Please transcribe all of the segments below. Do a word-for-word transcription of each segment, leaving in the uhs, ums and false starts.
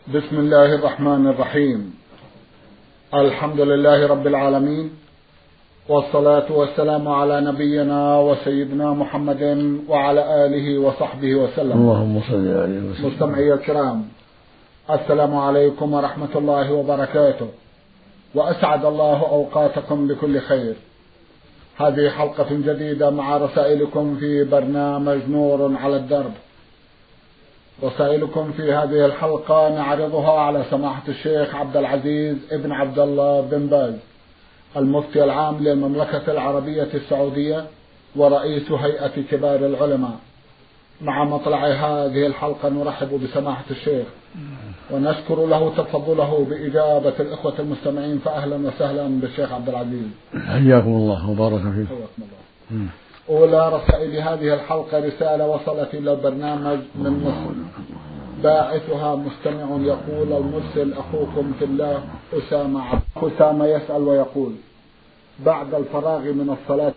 بسم الله الرحمن الرحيم. الحمد لله رب العالمين، والصلاة والسلام على نبينا وسيدنا محمد وعلى آله وصحبه وسلم. اللهم صل عليه وسلم. مستمعي الكرام، السلام عليكم ورحمة الله وبركاته، وأسعد الله أوقاتكم بكل خير. هذه حلقة جديدة مع رسائلكم في برنامج نور على الدرب. رسائلكم في هذه الحلقة نعرضها على سماحة الشيخ عبد العزيز ابن عبد الله بن باز، المفتي العام للمملكة العربية السعودية ورئيس هيئة كبار العلماء. مع مطلع هذه الحلقة نرحب بسماحة الشيخ ونشكر له تفضله بإجابة الإخوة المستمعين، فأهلا وسهلا بالشيخ عبد العزيز. حياكم الله وبارك فيكم. حياكم الله. أولى رسائل هذه الحلقة رسالة وصلت إلى البرنامج من مصر، باعثها مستمع يقول: المرسل أخوكم في الله أسامة عبد. أسامة يسأل ويقول: بعد الفراغ من الصلاة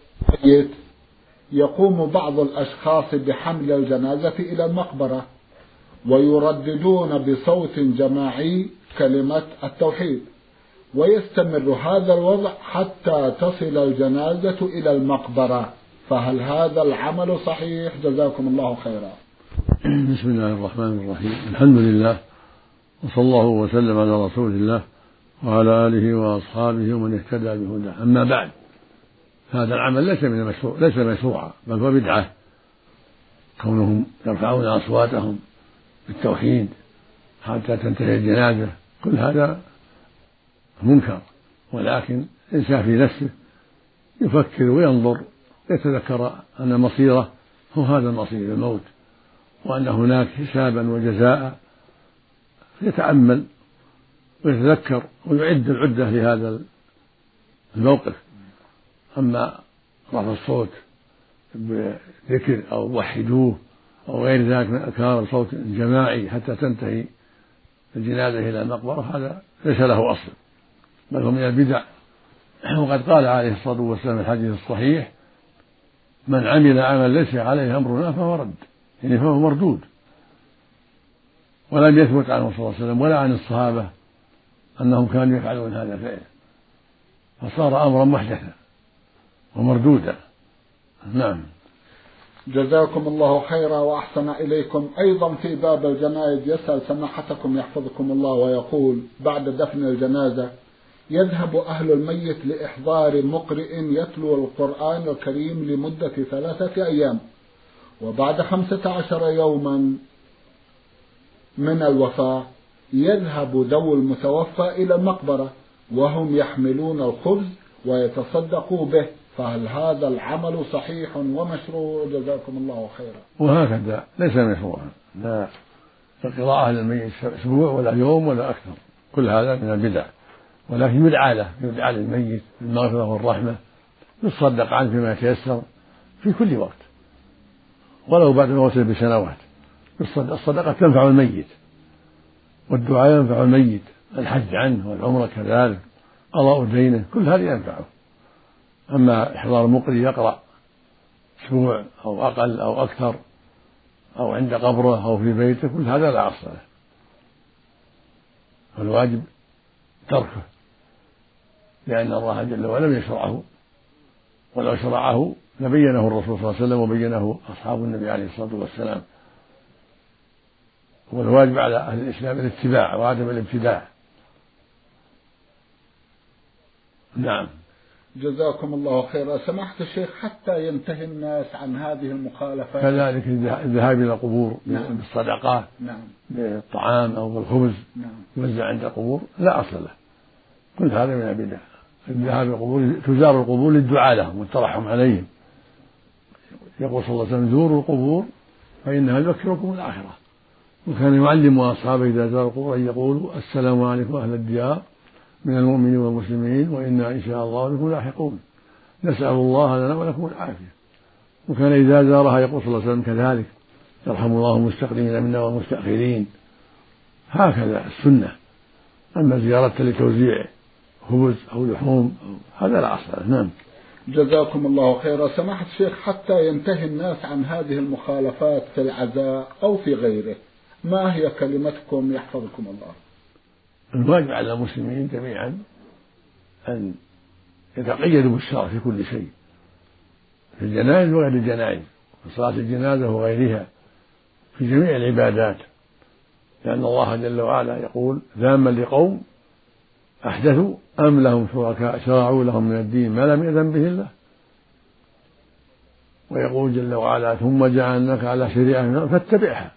يقوم بعض الأشخاص بحمل الجنازة إلى المقبرة ويرددون بصوت جماعي كلمة التوحيد، ويستمر هذا الوضع حتى تصل الجنازة إلى المقبرة، فهل هذا العمل صحيح؟ جزاكم الله خيرا. بسم الله الرحمن الرحيم. الحمد لله، وصلى الله وسلم على رسول الله وعلى آله وأصحابه ومن اهتدى بهداه. أما بعد، هذا العمل ليس من المشروع ليس مشروعا، بل هو بدعة، كونهم يرفعون أصواتهم بالتوحيد حتى تنتهي الجنازة، كل هذا منكر. ولكن الإنسان في نفسه يفكر وينظر، يتذكر أن مصيره هو هذا المصير، الموت، وأن هناك حسابا وجزاء، يتأمل ويتذكر ويعد العدة لهذا الموقف. أما رفع الصوت بذكر أو وحدوه أو غير ذلك من أذكار صوت جماعي حتى تنتهي الجنازة إلى المقبرة، هذا ليس له أصل، بل هو من البدع. وقد قال عليه الصلاة والسلام في الحديث الصحيح: من عمل عمل ليس عليه أمرنا فهو رد، يعني فهو مردود. ولم يثبت عنه صلى الله عليه وسلم ولا عن الصحابة أنهم كانوا يفعلون هذا الفعل، فصار أمرا محدثا ومردودا. نعم. جزاكم الله خيرا وأحسن إليكم. أيضا في باب الجنائز يسأل سماحتكم يحفظكم الله ويقول: بعد دفن الجنازة يذهب أهل الميت لإحضار مقرئ يتلو القرآن الكريم لمدة ثلاثة أيام، وبعد خمسة عشر يوما من الوفاة يذهب ذو المتوفى إلى المقبرة وهم يحملون الخبز ويتصدقوا به، فهل هذا العمل صحيح ومشروع؟ جزاكم الله خيرا. وهكذا ليس مشروعا، لا القراءة للميت أسبوع ولا يوم ولا أكثر، كل هذا من البدع. ولكن يدعى له، يدعى للميت بالمغفرة والرحمة، يتصدق عنه فيما يتيسر في كل وقت، ولو بعد موته بسنوات. الصدقة تنفع الميت، والدعاء ينفع الميت، الحج عنه والعمرة كذلك، قضاء دينه، كل هذا ينفعه. أما إحضار مقري يقرأ أسبوع أو أقل أو أكثر أو عند قبره أو في بيته، كل هذا لا أصل له، فالواجب تركه، لأن الله جل وعلا لم يشرعه، ولو شرعه لبينه الرسول صلى الله عليه وسلم وبينه أصحاب النبي عليه الصلاة والسلام. والواجب على أهل الإسلام الاتباع وعدم الابتداع. نعم. جزاكم الله خيرا. سماحة الشيخ، حتى ينتهي الناس عن هذه المخالفات، كذلك الذهاب إلى القبور نعم. بالصدقات، نعم. بالطعام أو بالخبز، نعم. يوزع عند القبور، لا أصل له، كل هذا من البدع. الذهاب إلى القبور، تزار القبور للدعاء لهم والترحم عليهم. يقول صلى الله عليه وسلم: زوروا القبور فإنها تذكركم الآخرة. وكان يعلم أصحابه إذا زاروا القبور أن يقولوا: السلام عليكم أهل الديار من المؤمنين والمسلمين وإنا إن شاء الله بكم لاحقون، نسأل الله لنا ولكم العافية. وكان إذا زارها يقول صلى الله عليه وسلم كذلك: يرحم الله المستقدمين منا والمستأخرين. هكذا السنة. أما زيارة لتوزيع خبز أو لحوم هذا لا أصل له. نعم. جزاكم الله خيرا. سماحة الشيخ، حتى ينتهي الناس عن هذه المخالفات في العزاء أو في غيره، ما هي كلمتكم يحفظكم الله؟ الواجب على المسلمين جميعا أن يتقيدوا بالشرع في كل شيء، في الجنائز وغير الجنائز، في صلاة الجنازة وغيرها، في جميع العبادات، لأن الله جل وعلا يقول ذاما لقوم أحدثوا أم لهم شركاء شرعوا لهم من الدين ما لم يأذن به الله، ويقول جل وعلا ثم جعلناك على شريعة فاتبعها،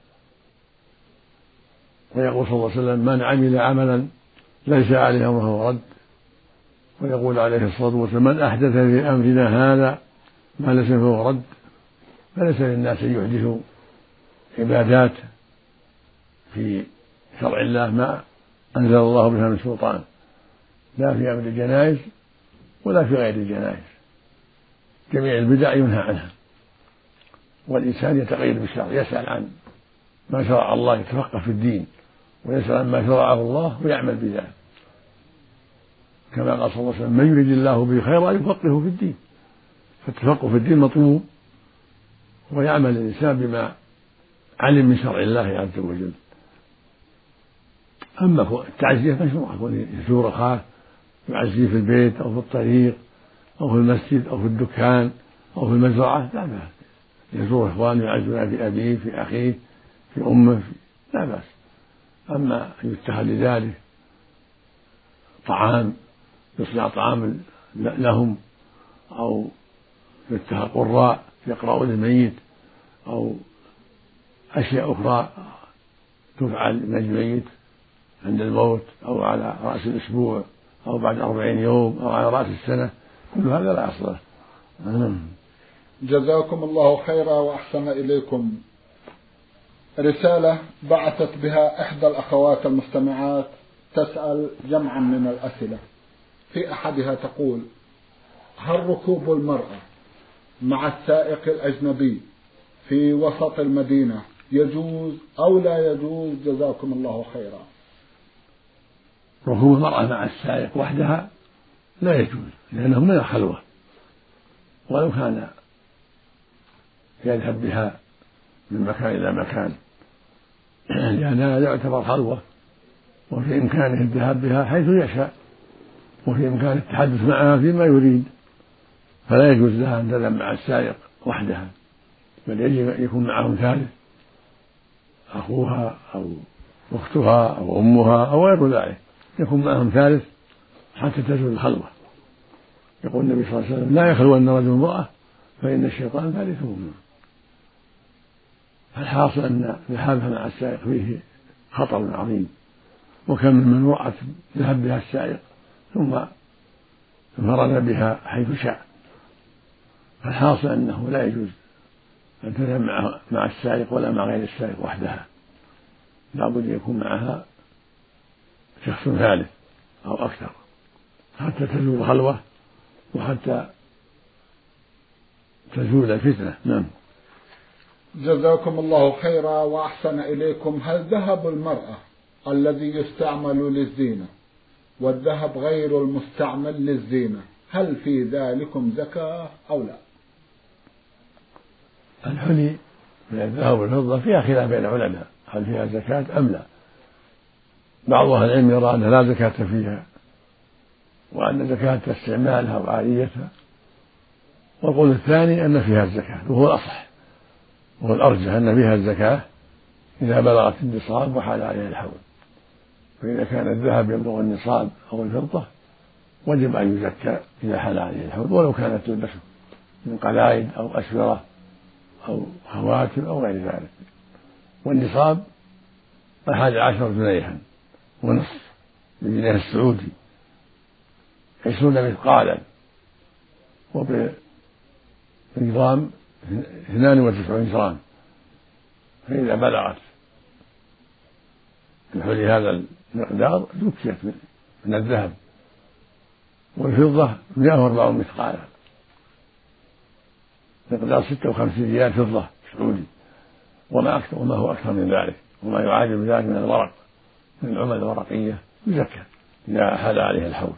ويقول صلى الله عليه وسلم من عمل عملا ليس عليه أمره فهو رد، ويقول عليه الصلاة والسلام من أحدث في أمرنا هذا ما ليس فهو رد. فليس للناس أن يحدثوا عبادات في شرع الله ما أنزل الله بها من سلطان، لا في أمر الجنائز ولا في غير الجنائز، جميع البدع ينهى عنها، والإنسان يتقيد بالشرع، يسأل عن ما شرع الله، يتفقه في الدين ويسأل عن ما شرعه الله ويعمل بذلك، كما قال صلى الله عليه وسلم من يريد الله به خيرا يفقهه في الدين، فالتفقه في الدين مطلوب، ويعمل الإنسان بما علم من شرع الله عز وجل. أما التعزية مشروعة، يزور أخاه يعزيه في البيت أو في الطريق أو في المسجد أو في الدكان أو في المزرعة لا بأس، يزور إخوانه يعزون في أبيه في أخيه في أمه لا بأس. أما أن يتخذ لذلك طعام يصنع طعام لهم، أو يتخذ قراء يقرأون الميت، أو أشياء أخرى تفعل من الميت عند الموت أو على رأس الأسبوع أو بعد أربعين يوم أو على رأس السنة، كل هذا لا أصل له. جزاكم الله خيرا وأحسن إليكم. رسالة بعثت بها إحدى الأخوات المستمعات تسأل جمعا من الأسئلة، في أحدها تقول: هل ركوب المرأة مع السائق الأجنبي في وسط المدينة يجوز أو لا يجوز؟ جزاكم الله خيرا. ركوب المرأة مع السائق وحدها لا يجوز، لأنه من الخلوة، ولو كان يذهب بها من مكان إلى مكان لأن هذا يعتبر خلوة، وفي إمكانه الذهاب بها حيث يشاء، وفي إمكانه التحدث معها فيما يريد، فلا يجوز لها أن تذهب مع السائق وحدها، بل يجب أن يكون معهم ثالث، أخوها أو أختها أو أمها أو غير ذلك، يكون معهم ثالث حتى تزول الخلوة. يقول النبي صلى الله عليه وسلم: لا يخلون رجل امرأة فإن الشيطان ثالثهما. الحاصل أن ذهابها مع السائق فيه خطر عظيم، وكم من رأت ذهب بها السائق ثم انفرد بها حيث شاء. فالحاصل أنه لا يجوز أن تذهب مع السائق ولا مع غير السائق وحدها، لا بد يكون معها شخص ثالث أو أكثر حتى تزول الخلوة وحتى تزول الفتنة. نعم. جزاكم الله خيرا وأحسن إليكم. هل ذهب المرأة الذي يستعمل للزينة والذهب غير المستعمل للزينة هل في ذلكم زكاة أو لا؟ الحلي من الذهب والفضة فيها خلاف بين العلماء هل فيها زكاة أم لا. بعض أهل العلم يرى أن لا زكاة فيها، وأن زكاة استعمالها وعاريتها، والقول الثاني أن فيها الزكاة، وهو الأصح وهو الأرجح أن فيها الزكاة إذا بلغت النصاب وحال عليها الحول. فإذا كان الذهب يبلغ النصاب أو الفضة وجب أن يزكى إذا حال عليه الحول، ولو كانت تلبسه من قلائد أو أسورة أو خواتم أو غير ذلك. والنصاب أحد عشر جنيها ونصف بالجنيه السعودي، عشرون مثقالا، وبالجرام اثنان وتسعون جرام. فإذا بلغت بحول هذا المقدار زكيت من الذهب. والفضة مئة وأربعون مثقالا، مقدار ستة وخمسين ريال فضة سعودي، وما أكثر وما هو أكثر من ذلك وما يعادل ذلك من الورق من العمل الورقية يزكى إذا حال عليه الحول.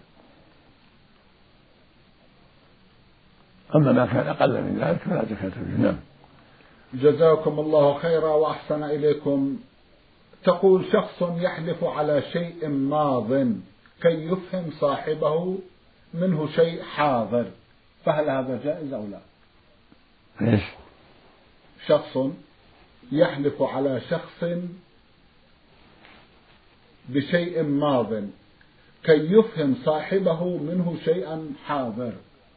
أما ما كان أقل من ذلك فلا زكاة فيه. نعم. جزاكم الله خيرا وأحسن إليكم. تقول شخص يحلف على شيء ماض كي يفهم صاحبه منه شيء حاضر، فهل هذا جائز أو لا؟ إيش؟ شخص يحلف على شخص بشيء ماض كي يفهم صاحبه منه شيئا حاضر.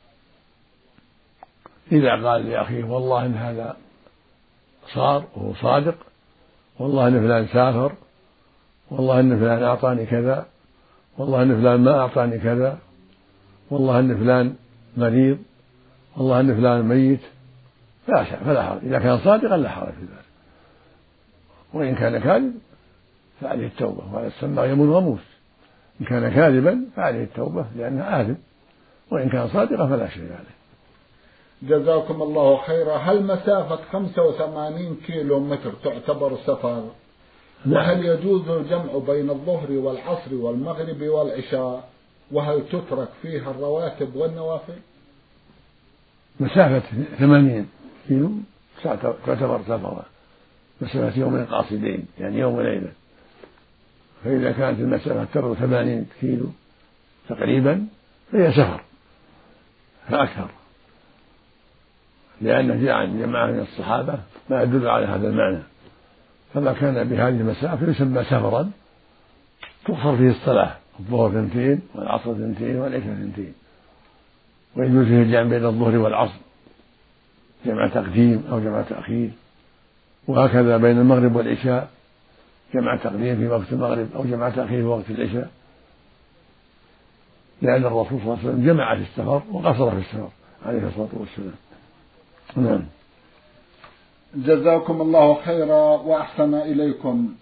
إذا قال لأخيه والله إن هذا صار وهو صادق، والله إن فلان سافر، والله إن فلان أعطاني كذا، والله إن فلان ما أعطاني كذا، والله إن فلان مريض، والله إن فلان ميت، لا شك فلا حرج. إذا كان صادقا لا حرج في ذلك، وإن كان كاذب فعليه التوبة، وهذا يسمى يمين غموس. إن كان كاذبا فعليه التوبة لأنه آثم، وإن كان صادقا فلا شيء عليه. جزاكم الله خيرا. هل مسافة خمسة وثمانين كيلو متر تعتبر سفر؟ وهل يجوز الجمع بين الظهر والعصر والمغرب والعشاء؟ وهل تترك فيها الرواتب والنوافل؟ مسافة ثمانين كيلو تعتبر سفرا، مسافة يومين قاصدين يعني يوم وليلة. فإذا كانت المسافة تبلغ ثمانين كيلو تقريبا فهي سفر فأكثر، لأن جاء عن جماعة من الصحابة ما يدل على هذا المعنى. فما كان بهذه المسافة يسمى سفرا تقصر فيه الصلاة، الظهر اثنتين والعصر اثنتين والعشاء اثنتين، ويجوز فيه الجمع بين الظهر والعصر، جمع تقديم أو جمع تأخير، وهكذا بين المغرب والعشاء جمع تقديم في وقت المغرب أو جمع تأخير في وقت العشاء، لأن الرسول صلى الله عليه وسلم جمع في السفر وقصر في السفر عليه الصلاة والسلام. نعم. جزاكم الله خيرا وأحسن إليكم.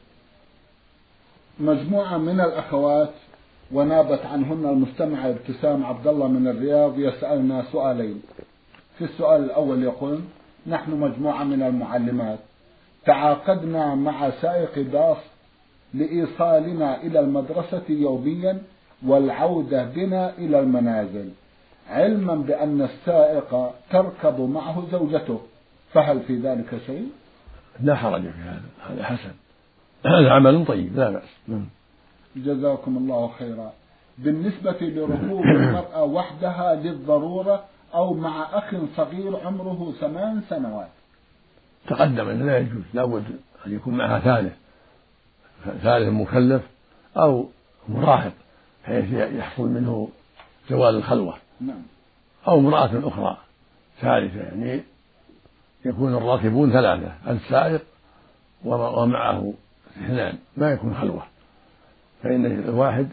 مجموعة من الأخوات ونابت عنهن المستمعة ابتسام عبد الله من الرياض يسألنا سؤالين. في السؤال الأول يقول: نحن مجموعة من المعلمات تعاقدنا مع سائق باص لإيصالنا إلى المدرسة يوميا والعودة بنا إلى المنازل، علما بأن السائق تركب معه زوجته، فهل في ذلك شيء؟ لا حرج في هذا، هذا حسن، هذا عمل طيب لا بأس. جزاكم الله خيرا. بالنسبة لركوب المرأة وحدها للضرورة أو مع أخ صغير عمره ثمان سنوات، تقدم أنه لا يجوز، لا بد أن يكون معها ثالث ثالث مكلف أو مراهق حيث يحصل منه زوال الخلوة. نعم. أو امرأة أخرى ثالثة، يعني يكون الراكبون ثلاثة، السائق ومعه اثنان، ما يكون خلوة. فإن الواحد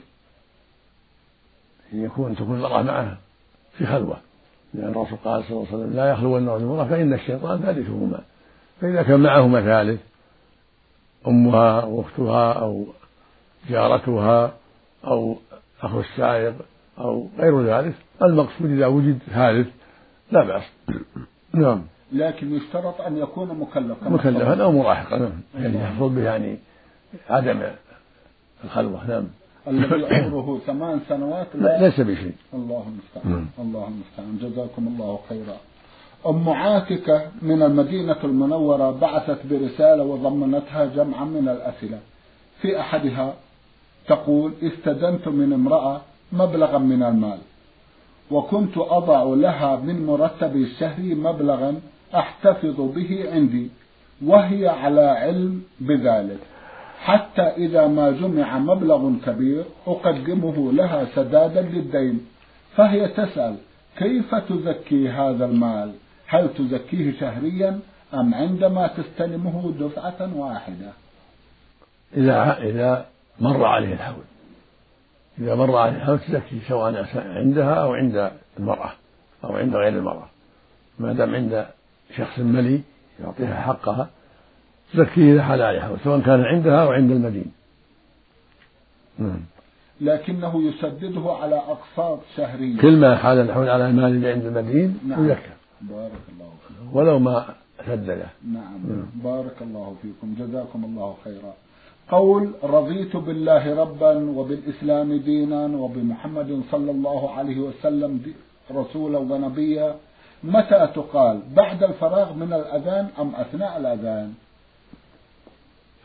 يكون تكون المرأة معه في خلوة، لأن الرسول قال صلى الله عليه وسلم: لا يخلون الرجل المرأة فإن الشيطان ثالثهما. فإذا كان معهما ثالث أمها وأختها أو جارتها أو أخو السائق أو غير ذلك، المقصود إذا وجد ثالث لا بأس. نعم. لكن يشترط أن يكون مكلفا مكلفا أو مراهقا، نعم، يعني يحصل به يعني عدم الخلوة. نعم. الذي عمره ثمان سنوات لا ليس بشيء. الله المستعان. الله المستعان. جزاكم الله خيرا. أم عاتكة من المدينة المنورة بعثت برسالة وضمنتها جمعا من الأسئلة. في أحدها تقول: استدنت من امرأة مبلغا من المال، وكنت أضع لها من مرتبي الشهري مبلغا أحتفظ به عندي، وهي على علم بذلك، حتى إذا ما جمع مبلغ كبير أقدمه لها سدادا للدين. فهي تسأل: كيف تزكي هذا المال؟ هل تزكيه شهريا أم عندما تستلمه دفعة واحدة؟ إذا إذا مر عليه الحول، إذا مر عليه الحول تزكي، سواء عندها أو عند المرأة أو عند غير المرأة، ما دام عند شخص ملي يعطيها حقها تزكيه إذا حال عليه الحول، سواء كان عندها أو عند المدين. نعم. لكنه يسدده على أقساط شهرية. كل ما حال الحول على المال اللي عند المدين نعم. يزكى. بارك الله فيكم. ولو ما سدده. نعم. نعم. بارك الله فيكم. جزاكم الله خيرا. قول: رضيت بالله ربا وبالإسلام دينا وبمحمد صلى الله عليه وسلم رسولا ونبيا، متى تقال؟ بعد الفراغ من الأذان أم أثناء الأذان؟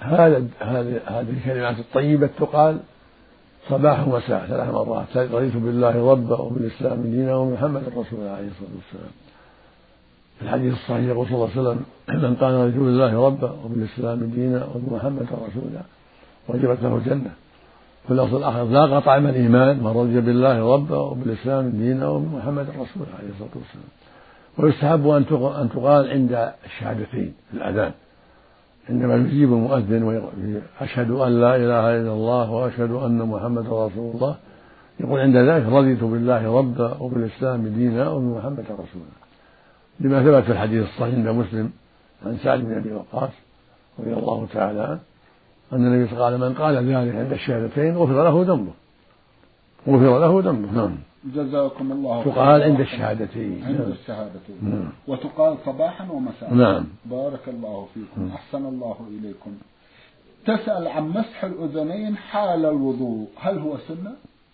هذا هذه هذه الكلمات الطيبة تقال صباح ومساء ثلاث مرات: رضيت بالله ربا وبالإسلام دينا ومحمد رسول عليه الصلاة والسلام. في الحديث الصحيح يقول صلى الله عليه وسلم: من قال رضيت بالله ربا وبالإسلام دينا وبمحمد رسولا وجبت له الجنة. في اللفظ الآخر: ذاق طعم الإيمان من رضي بالله ربا وبالإسلام دينا وبمحمد رسولا عليه الصلاة والسلام. ويستحب أن تقال عند الشهادتين في الأذان، عندما يجيب المؤذن ويقول: أشهد أن لا إله إلا الله وأشهد أن محمد رسول الله، يقول عند ذلك: رضيت بالله ربا وبالإسلام دينا وبمحمد رسولا، لما ثبت في الحديث الصحيح عند مسلم عن سعد بن أبي وقاص رضي الله تعالى عنه أن النبي صلى الله عليه وسلم: من قال ذلك عند الشهادتين غفر له ذنبه غفر له ذنبه. نعم. جزاكم الله خيرا. تقال عند الشهادتين. عند نعم. الشهادتين. نعم. وتقال صباحا ومساء. نعم. بارك الله فيكم. نعم. أحسن الله إليكم. تسأل عن مسح الأذنين حال الوضوء، هل هو سنة؟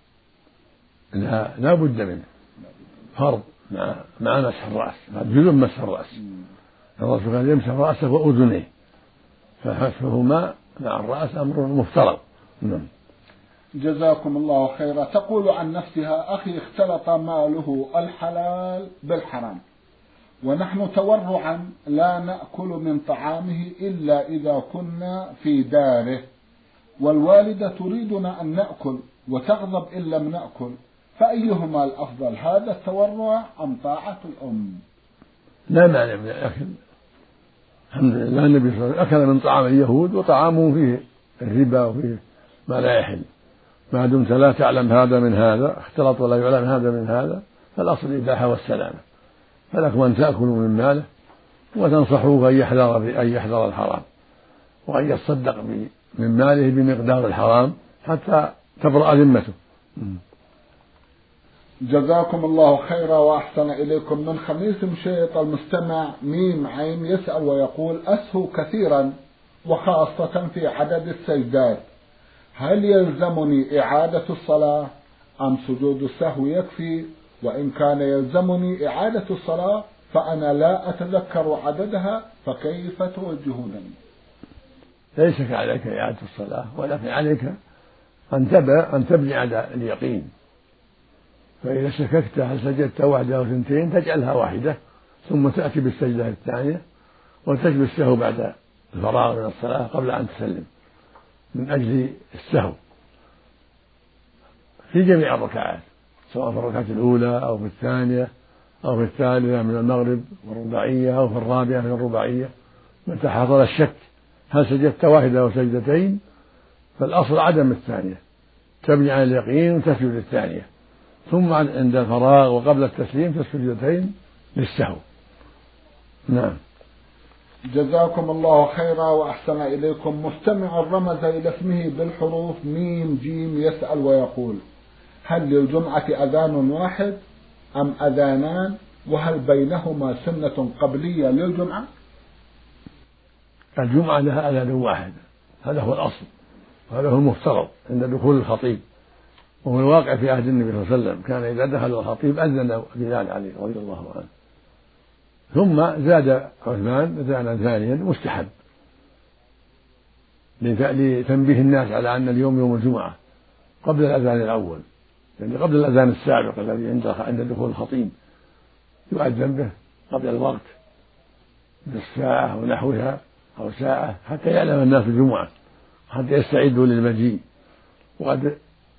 لا لا بد منه، فرض مع مع مسح الرأس، جزء مسح الرأس. الرسول كان يمسح رأسه وأذنيه، فمسحهما مع الرأس أمر مفترض. نعم. جزاكم الله خيرا. تقول عن نفسها: أخي اختلط ماله الحلال بالحرام، ونحن تورعا لا نأكل من طعامه إلا إذا كنا في داره، والوالدة تريدنا أن نأكل وتغضب إن لم نأكل، فأيهما الأفضل، هذا التورع أم طاعة الأم؟ لا مانع من الأكل، الحمد لله. النبي صلى الله عليه وسلم أكل من طعام اليهود وطعامه فيه الربا وفيه ما لا يحل، ما دمت لا تعلم هذا من هذا، اختلط ولا يعلم هذا من هذا، فالأصل الإباحة والسلامة. فلكم أن تأكلوا من ماله وتنصحوه أن يحذر أن يحذر الحرام، وأن يتصدق من ماله بمقدار الحرام حتى تبرأ ذمته. جزاكم الله خيرا وأحسن إليكم. من خميس مشيط المستمع ميم عين يسأل ويقول: أسهو كثيرا وخاصة في عدد السجدات، هل يلزمني إعادة الصلاة أم سجود السهو يكفي؟ وإن كان يلزمني إعادة الصلاة فأنا لا أتذكر عددها، فكيف توجهونني؟ ليس عليك إعادة الصلاة، ولكن عليك أن تبع أن تبني على اليقين. فإذا شككت هل سجدت واحدة أو اثنتين تجعلها واحدة، ثم تأتي بالسجدة الثانية وتجلس السهو بعد الفراغ من الصلاة قبل أن تسلم، من أجل السهو في جميع الركعات، سواء في الركعة الأولى أو في الثانية أو في الثالثة من المغرب والرباعية أو في الرابعة من الرباعية. متى حصل الشك هل سجدت واحدة أو سجدتين فالأصل عدم الثانية، تبني على اليقين وتسجد الثانية، ثم عند الفراغ وقبل التسليم تسجد السجدتين للسهو. نعم. جزاكم الله خيرا وأحسن إليكم. مستمع رمز إلى اسمه بالحروف ميم جيم يسأل ويقول: هل للجمعة أذان واحد أم أذانان؟ وهل بينهما سنة قبلية للجمعة؟ الجمعة لها أذان واحد، هذا هو الأصل وهذا هو المفترض عند دخول الخطيب، وهو الواقع في عهد النبي صلى الله عليه وسلم، كان إذا دخل الخطيب أذن بلال عليه رضي الله عنه. ثم زاد عثمان أذانا ثانيا مستحب لتنبيه الناس على أن اليوم يوم الجمعة قبل الأذان الأول، يعني قبل الأذان السابق الذي عند دخول الخطيب يؤذن به قبل الوقت بالساعة ونحوها أو ساعة، حتى يعلم الناس الجمعة حتى يستعدوا للمجيء. وقد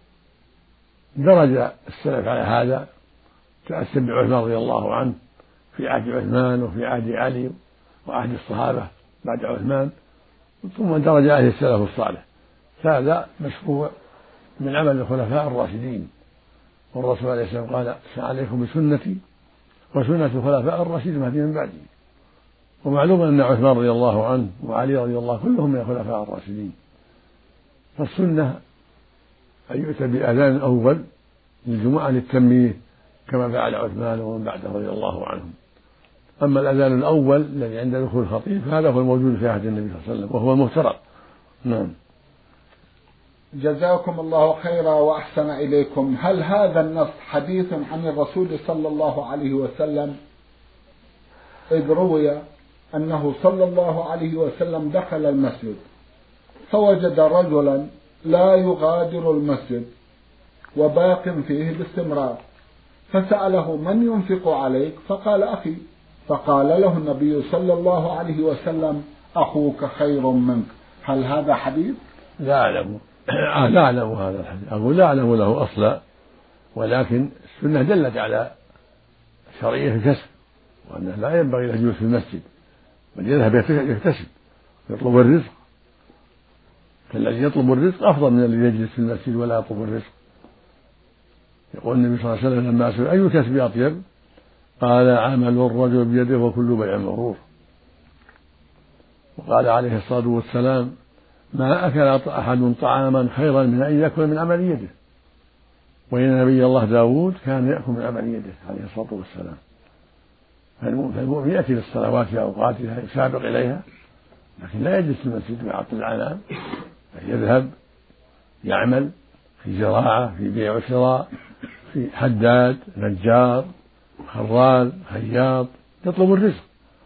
درج السلف على هذا، تأسى بعثمان رضي الله عنه في عهد عثمان وفي عهد علي وعهد الصحابة بعد عثمان، ثم درج عليه السلف الصالح. هذا مشروع من عمل الخلفاء الراشدين، والرسول عليه السلام قال: عليكم بسنتي وسنة الخلفاء الراشدين المهديين من بعدي. ومعلوم أن عثمان رضي الله عنه وعلي رضي الله كلهم من الخلفاء الراشدين، فالسنة أن يؤتى بأذان أول للجمعة للتنبيه كما فعل عثمان ومن بعده رضي الله عنهم. أما الأذان الأول الذي عند دخول الخطيب فهذا هو الموجود في عهد النبي صلى الله عليه وسلم وهو المفترض. نعم. جزاكم الله خيرا وأحسن إليكم. هل هذا النص حديث عن الرسول صلى الله عليه وسلم؟ إذ روي أنه صلى الله عليه وسلم دخل المسجد فوجد رجلا لا يغادر المسجد وباق فيه باستمرار، فسأله: من ينفق عليك؟ فقال: أخي. فقال له النبي صلى الله عليه وسلم: أخوك خير منك. هل هذا حديث؟ لا أعلم لا أعلم هذا الحديث، أقول لا أعلم له أصلا، ولكن السنة دلت على شرعية الكسب، وأنه لا ينبغي له يجلس في المسجد بل يذهب يكتسب يطلب الرزق، فالذي يطلب الرزق أفضل من الذي يجلس في المسجد ولا يطلب الرزق. يقول النبي صلى الله عليه وسلم لما سئل: أي كسب أطيب؟ قال: عمل الرجل بيده وكل بيع مبرور. وقال عليه الصلاة والسلام: ما أكل أحد طعاما خيرا من أن يأكل من عمل يده. وإن نبي الله داود كان يأكل من عمل يده عليه الصلاة والسلام. فالمؤمن يأتي للصلوات في أوقاتها يسابق إليها، لكن لا يجلس في المسجد ويعطل العنان، بل يذهب يعمل في زراعة، في بيع وشراء، في حداد، نجار، خرال، خياط، يطلب الرزق.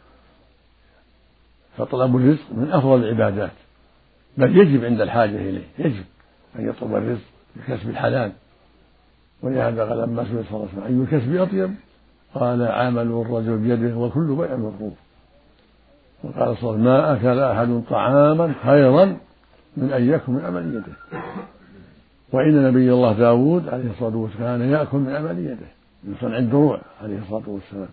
فطلب الرزق من أفضل العبادات، بل يجب عند الحاجة إليه، يجب أن يطلب الرزق بكسب الحلال. ولهذا قال لما سئل صلى الله عليه وسلم: أي الكسب أطيب؟ قال: عمل الرجل بيده وكل بيع مبرور. وقال صلى الله عليه وسلم: ما أكل أحد طعاما خيرا من أن يأكل من عمل يده. وإن نبي الله داود عليه الصلاة والسلام كان يأكل من عمل يده، من صنع الدروع عليه الصلاة والسلام.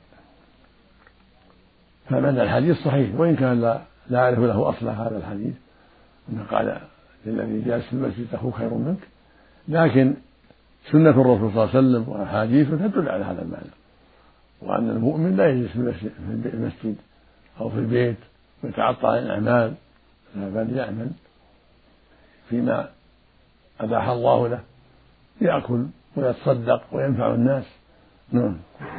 فمعنى الحديث صحيح، وإن كان لا لا أعرف له أصلا هذا الحديث أنه قال للذي جالس في المسجد: أخوك خير منك، لكن سنة الرسول صلى الله عليه وسلم وأحاديثه تدل على هذا المعنى، وأن المؤمن لا يجلس في المسجد أو في البيت ويتعطل عن الأعمال، بل يعمل فيما أباح الله له، يأكل ويتصدق وينفع الناس. نعم.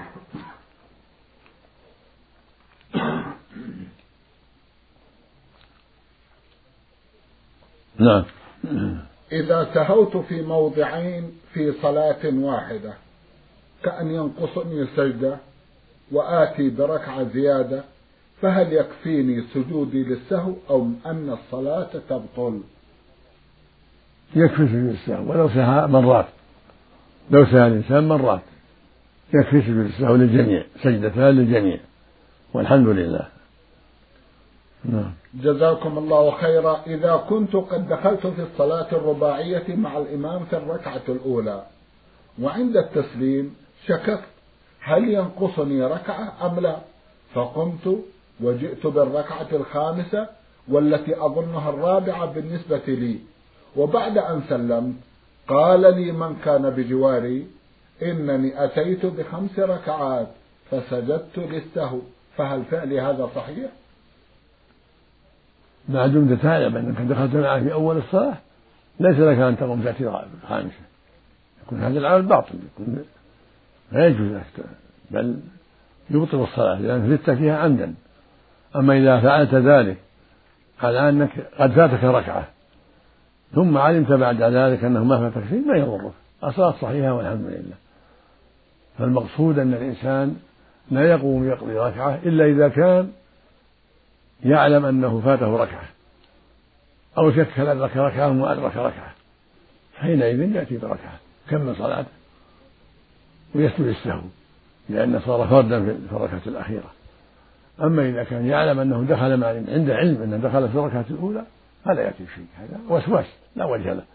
نعم. إذا سهوت في موضعين في صلاة واحدة كأن ينقصني سجدة وآتي بركعة زيادة، فهل يكفيني سجودي للسهو أو أن الصلاة تبطل؟ يكفي سجود السهو ولو سهى مرات، لو سهى الإنسان مرات يكفي سجود السهو للجميع، سجدتان للجميع، والحمد لله. نعم. جزاكم الله خيرا. إذا كنت قد دخلت في الصلاة الرباعية مع الإمام في الركعة الأولى وعند التسليم شككت هل ينقصني ركعة أم لا، فقمت وجئت بالركعة الخامسة والتي أظنها الرابعة بالنسبة لي، وبعد أن سلمت قال لي من كان بجواري: إنني أتيت بخمس ركعات فسجدت للسهو، فهل فعلي هذا صحيح؟ ما دمت تعلم أنك دخلت معه في أول الصلاة ليس لك أن تقوم تأتي الخامسة، يكون هذا العمل باطل، يكون لا يجوز لك، بل يبطل الصلاة لأنك زدت فيها عمدا. أما إذا فعلت ذلك على أنك قد فاتك ركعة ثم علمت بعد ذلك أنه ما فاتك شيء ما يضرك، الصلاة صحيحة والحمد لله. فالمقصود أن الإنسان لا يقوم يقضي ركعة إلا إذا كان يعلم أنه فاته ركعة أو شك هل أدرك ركعة أو ما أدرك ركعة، حينئذ يأتي بركعة كمل صلاته ويسجد السهو لأنه صار فردا في الركعة الأخيرة. أما إذا كان يعلم أنه دخل مع عنده علم أنه دخل في الركعة الأولى هذا يأتي شيء، هذا وسواس لا وجه له.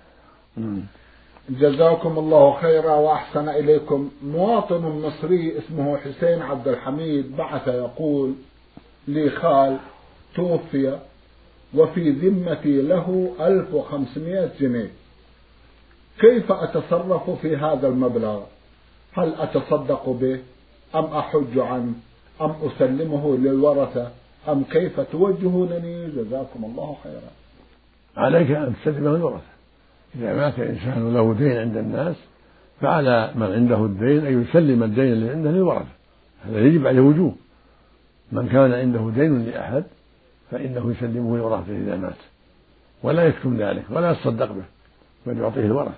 جزاكم الله خيرا وأحسن إليكم. مواطن مصري اسمه حسين عبد الحميد بعث يقول: لي خال توفي وفي ذمتي له ألف وخمسمائة جنيه، كيف أتصرف في هذا المبلغ؟ هل أتصدق به أم أحج عنه أم أسلمه للورثة أم كيف توجهونني؟ جزاكم الله خيرا. عليك أن تسلمه للورثة. إذا مات إنسان له دين عند الناس فعلى من عنده الدين أن يسلم الدين اللي عنده للورثة، هذا يجب عليه وجوب. من كان عنده دين لأحد فإنه يسلمه لورثته إذا مات، ولا يكتم ذلك ولا يتصدق به بل يعطيه الورثة.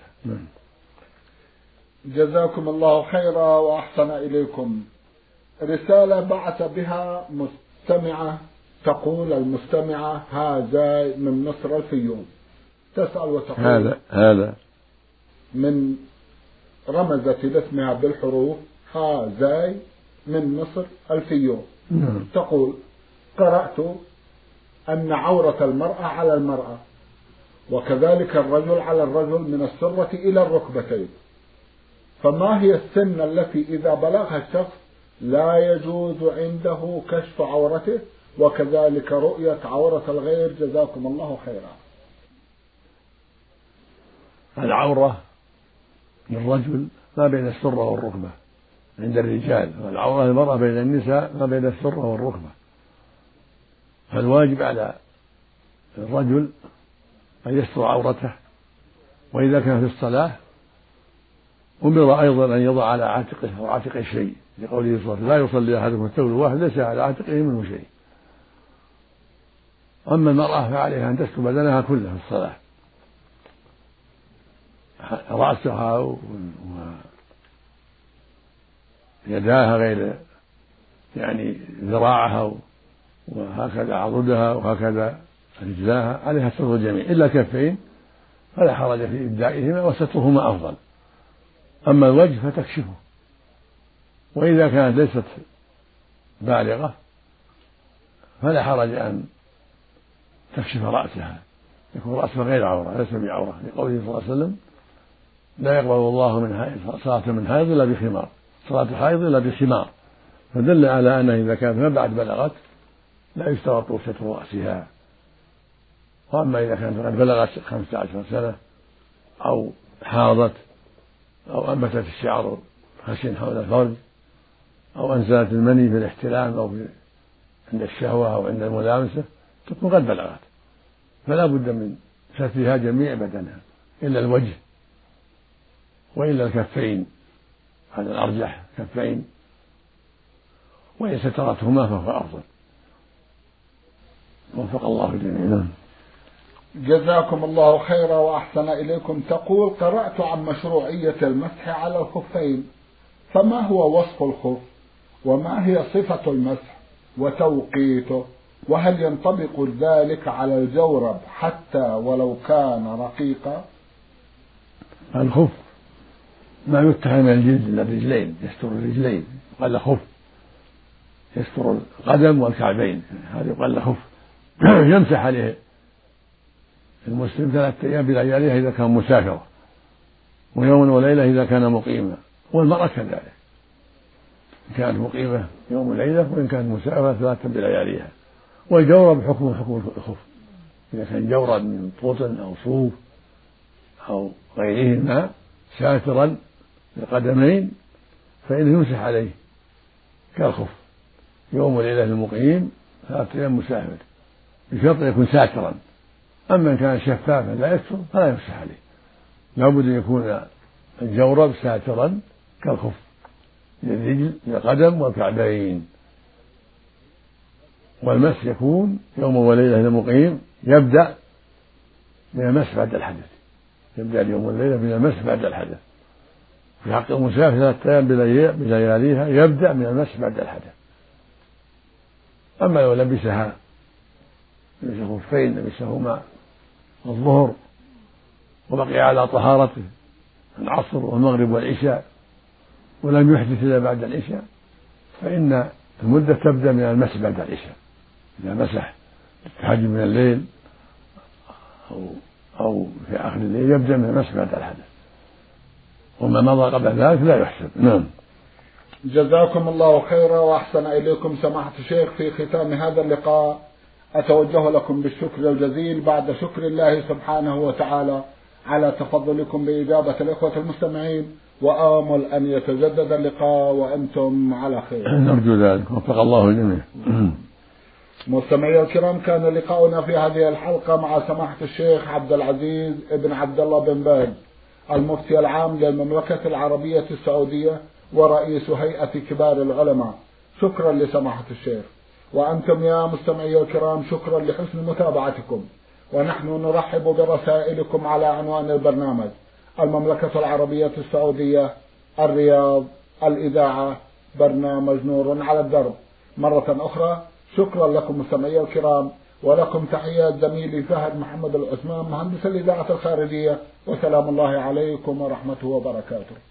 جزاكم الله خيرا وأحسن إليكم. رسالة بعث بها مستمعة تقول المستمعة: هذا من مصر الفيوم، تسأل وتقول هذا هذا من رمزت لاسمها بالحروف ها زاي من مصر الفيوم. نعم. تقول: قرأت أن عورة المرأة على المرأة وكذلك الرجل على الرجل من السرة إلى الركبتين، فما هي السن التي إذا بلغها الشخص لا يجوز عنده كشف عورته وكذلك رؤية عورة الغير؟ جزاكم الله خيرا. العورة للرجل ما بين السرة والركبة عند الرجال، والعورة للمرأة بين النساء ما بين السرة والركبة، فالواجب على الرجل أن يستر عورته، وإذا كان في الصلاة أمر أيضا أن يضع على عاتقه أو عاتقه شيء، لقوله صلى الله عليه وسلم: لا يصلي أحدكم الثوب الواحد ليس على عاتقه منه شيء. أما المرأة فعليها أن تستر بدنها كله في الصلاة، رأسها ويداها غير يعني ذراعها وهكذا عضدها وهكذا رجلاها، عليها ستر الجميع إلا كفين فلا حرج في إبدائهما وسترهما أفضل. أما الوجه فتكشفه، وإذا كانت ليست بالغة فلا حرج أن تكشف رأسها، يكون رأسها غير عورة ليس بعورة، لقوله صلى الله عليه وسلم: لا يقبل الله من صلاة من حائض إلا بخمار، صلاة حائض إلا بخمار، فدل على أنه إذا كانت ما بعد بلغت لا يشترط ستر رأسها. وأما إذا كانت قد بلغت خمسة عشر سنة أو حاضت أو أنبتت الشعر خشن حول الفرج أو أنزلت المني في الاحتلام أو في عند الشهوة أو عند الملامسة تكون قد بلغت، فلا بد من سترها جميع بدنها إلا الوجه وإلا الكفين، هذا الأرجح، كفين، وإن سترتهما فهو أفضل. وفق الله الجميع. جزاكم الله خيرا وأحسن إليكم. تقول: قرأت عن مشروعية المسح على الخفين، فما هو وصف الخف وما هي صفة المسح وتوقيته، وهل ينطبق ذلك على الجورب حتى ولو كان رقيقا؟ الخف ما يتهم من الجلد إلا الرجلين، يستر الرجلين قال خف، يستر القدم والكعبين، هذا يقال له خف. يمسح عليه المسلم ثلاثة أيام بلياليها إذا كان مسافرا، ويوم وليلة إذا كان مقيما، والمرأة كذلك إن كانت مقيمة يوم وليلة، وإن كانت مسافرة ثلاثة بلياليها. والجورب حكم حكم الخف، إذا كان جورب من قطن أو صوف أو غيرهما ساترا للقدمين فإنه يمسح عليه كالخف يوم وليلة للمقيم، ثلاثة أيام مسافر، بشرط يكون ساترا. أما إن كان شفافا لا يستر فلا يمسح عليه، لابد أن يكون الجورب ساترا كالخف للرجل للقدم والكعبين. والمسح يكون يوم وليلة للمقيم، يبدأ من المسح بعد الحدث، يبدأ اليوم والليلة من المسح بعد الحدث. في حق المسافر ثلاثة أيام بلياليها يبدأ من المسح بعد الحدث. أما لو لبسها لبس خفين لبسهما الظهر وبقي على طهارته العصر والمغرب والعشاء ولم يحدث إلا بعد العشاء، فإن المدة تبدأ من المسح بعد العشاء. إذا مسح للتهجد من الليل أو أو في آخر الليل يبدأ من المسح بعد الحدث، وما مضى قبل ذلك لا يحسب. نعم. جزاكم الله خيرا وأحسن إليكم سماحة الشيخ. في ختام هذا اللقاء أتوجه لكم بالشكر الجزيل بعد شكر الله سبحانه وتعالى على تفضلكم بإجابة الإخوة المستمعين، وآمل أن يتجدد اللقاء وأنتم على خير. نرجو ذلك، وفق الله الجميع. مستمعي الكرام، كان لقاؤنا في هذه الحلقة مع سماحة الشيخ عبد العزيز ابن عبد الله بن باز المفتي العام للمملكة العربية السعودية ورئيس هيئة كبار العلماء. شكرا لسماحة الشيخ. وأنتم يا مستمعي الكرام شكرا لحسن متابعتكم، ونحن نرحب برسائلكم على عنوان البرنامج: المملكة العربية السعودية، الرياض، الإذاعة، برنامج نور على الدرب. مرة أخرى شكرا لكم مستمعي الكرام، ولكم تحيات زميلي فهد محمد العثمان مهندس الإذاعة الخارجية، وسلام الله عليكم ورحمته وبركاته.